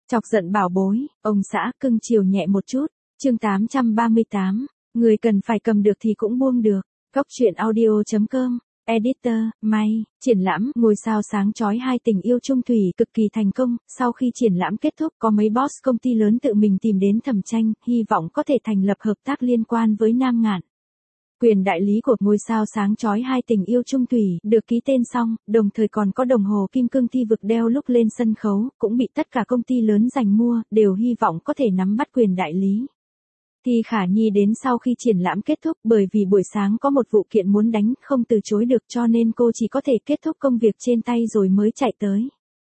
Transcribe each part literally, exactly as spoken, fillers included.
Chọc giận bảo bối, ông xã cưng chiều nhẹ một chút. Chương tám trăm ba mươi tám, người cần phải cầm được thì cũng buông được. Góc truyện audio chấm com. Editor, May, triển lãm ngôi sao sáng chói hai tình yêu chung thủy cực kỳ thành công. Sau khi triển lãm kết thúc có mấy boss công ty lớn tự mình tìm đến Thẩm Tranh, hy vọng có thể thành lập hợp tác liên quan với Nam Ngạn. Quyền đại lý của ngôi sao sáng chói hai tình yêu chung thủy được ký tên xong, đồng thời còn có đồng hồ kim cương thi vực đeo lúc lên sân khấu, cũng bị tất cả công ty lớn giành mua, đều hy vọng có thể nắm bắt quyền đại lý. Thi Khả Nhi đến sau khi triển lãm kết thúc bởi vì buổi sáng có một vụ kiện muốn đánh không từ chối được cho nên cô chỉ có thể kết thúc công việc trên tay rồi mới chạy tới.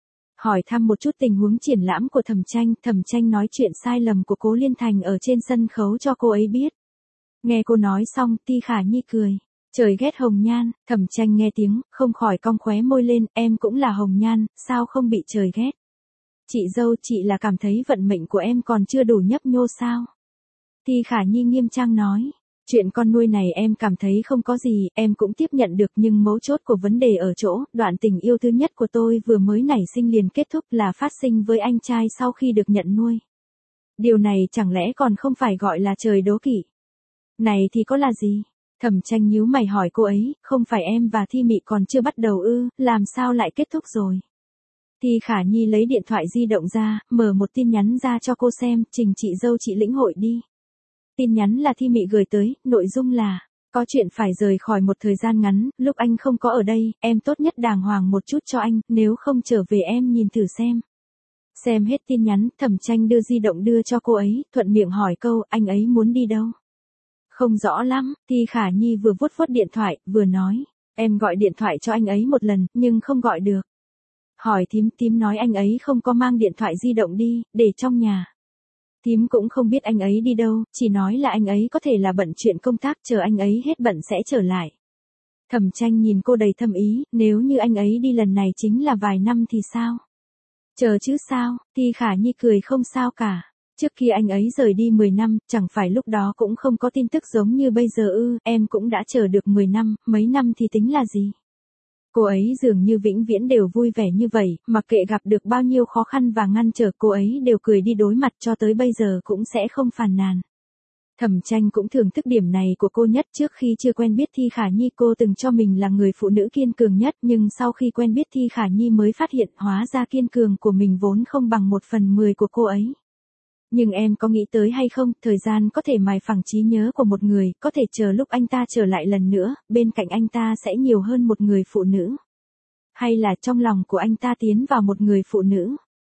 Hỏi thăm một chút tình huống triển lãm của Thẩm Tranh, Thẩm Tranh nói chuyện sai lầm của Cố Liên Thành ở trên sân khấu cho cô ấy biết. Nghe cô nói xong, Thi Khả Nhi cười. Trời ghét hồng nhan, Thẩm Tranh nghe tiếng, không khỏi cong khóe môi lên, em cũng là hồng nhan, sao không bị trời ghét? Chị dâu, chị là cảm thấy vận mệnh của em còn chưa đủ nhấp nhô sao? Thi Khả Nhi nghiêm trang nói. Chuyện con nuôi này em cảm thấy không có gì, em cũng tiếp nhận được nhưng mấu chốt của vấn đề ở chỗ, đoạn tình yêu thứ nhất của tôi vừa mới nảy sinh liền kết thúc là phát sinh với anh trai sau khi được nhận nuôi. Điều này chẳng lẽ còn không phải gọi là trời đố kỵ? Này thì có là gì? Thẩm Tranh nhíu mày hỏi cô ấy, không phải em và Thi Mị còn chưa bắt đầu ư, làm sao lại kết thúc rồi? Thi Khả Nhi lấy điện thoại di động ra, mở một tin nhắn ra cho cô xem, trình chị dâu chị lĩnh hội đi. Tin nhắn là Thi Mị gửi tới, nội dung là, có chuyện phải rời khỏi một thời gian ngắn, lúc anh không có ở đây, em tốt nhất đàng hoàng một chút cho anh, nếu không trở về em nhìn thử xem. Xem hết tin nhắn, Thẩm Tranh đưa di động đưa cho cô ấy, thuận miệng hỏi câu, anh ấy muốn đi đâu? Không rõ lắm, Thi Khả Nhi vừa vuốt vuốt điện thoại, vừa nói, em gọi điện thoại cho anh ấy một lần, nhưng không gọi được. Hỏi thím, thím nói anh ấy không có mang điện thoại di động đi, để trong nhà. Thím cũng không biết anh ấy đi đâu, chỉ nói là anh ấy có thể là bận chuyện công tác, chờ anh ấy hết bận sẽ trở lại. Thẩm Tranh nhìn cô đầy thâm ý, nếu như anh ấy đi lần này chính là vài năm thì sao? Chờ chứ sao, Thi Khả Nhi cười không sao cả. Trước khi anh ấy rời đi mười năm, chẳng phải lúc đó cũng không có tin tức giống như bây giờ ư, em cũng đã chờ được mười năm, mấy năm thì tính là gì? Cô ấy dường như vĩnh viễn đều vui vẻ như vậy, mặc kệ gặp được bao nhiêu khó khăn và ngăn trở cô ấy đều cười đi đối mặt cho tới bây giờ cũng sẽ không phàn nàn. Thẩm Tranh cũng thưởng thức điểm này của cô nhất trước khi chưa quen biết Thi Khả Nhi cô từng cho mình là người phụ nữ kiên cường nhất nhưng sau khi quen biết Thi Khả Nhi mới phát hiện hóa ra kiên cường của mình vốn không bằng một phần mười của cô ấy. Nhưng em có nghĩ tới hay không, thời gian có thể mài phẳng trí nhớ của một người, có thể chờ lúc anh ta trở lại lần nữa, bên cạnh anh ta sẽ nhiều hơn một người phụ nữ. Hay là trong lòng của anh ta tiến vào một người phụ nữ.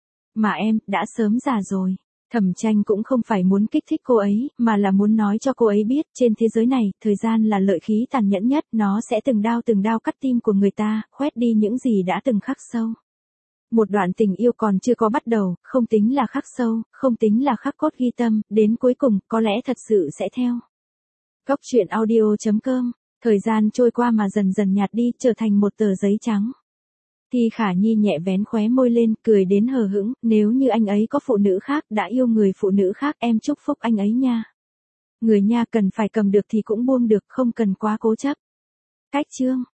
Mà em, đã sớm già rồi. Thẩm Tranh cũng không phải muốn kích thích cô ấy, mà là muốn nói cho cô ấy biết, trên thế giới này, thời gian là lợi khí tàn nhẫn nhất, nó sẽ từng đao từng đao cắt tim của người ta, khoét đi những gì đã từng khắc sâu. Một đoạn tình yêu còn chưa có bắt đầu, không tính là khắc sâu, không tính là khắc cốt ghi tâm, đến cuối cùng, có lẽ thật sự sẽ theo. Góc truyện audio chấm com, thời gian trôi qua mà dần dần nhạt đi, trở thành một tờ giấy trắng. Thi Khả Nhi nhẹ vén khóe môi lên, cười đến hờ hững, nếu như anh ấy có phụ nữ khác, đã yêu người phụ nữ khác, em chúc phúc anh ấy nha. Người nha cần phải cầm được thì cũng buông được, không cần quá cố chấp. Cách chương.